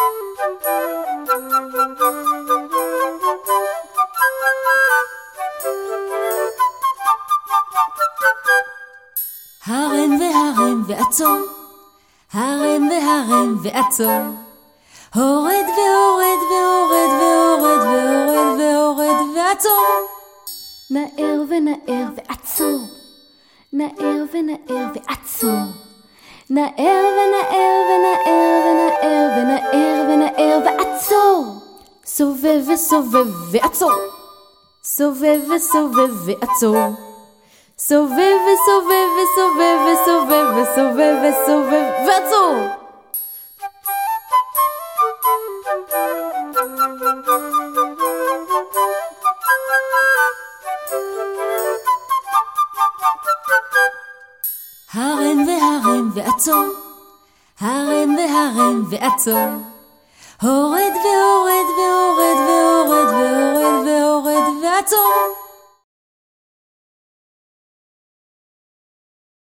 הרם והרם ועצור, הרם והרם ועצור, הורד והורד והורד והורד והורד והורד ועצור. נער ונער ועצור, נער ונער ועצור, נער ונער ונער ונער ונער ונער ועצור. סובב וסובב ועצור, סובב וסובב ועצור, סובב וסובב וסובב וסובב וסובב וסובב ועצור. הרם והרם ועצור, הרם והרם ועצור, הורד והורד והורד והורד והורד והורד ועצור.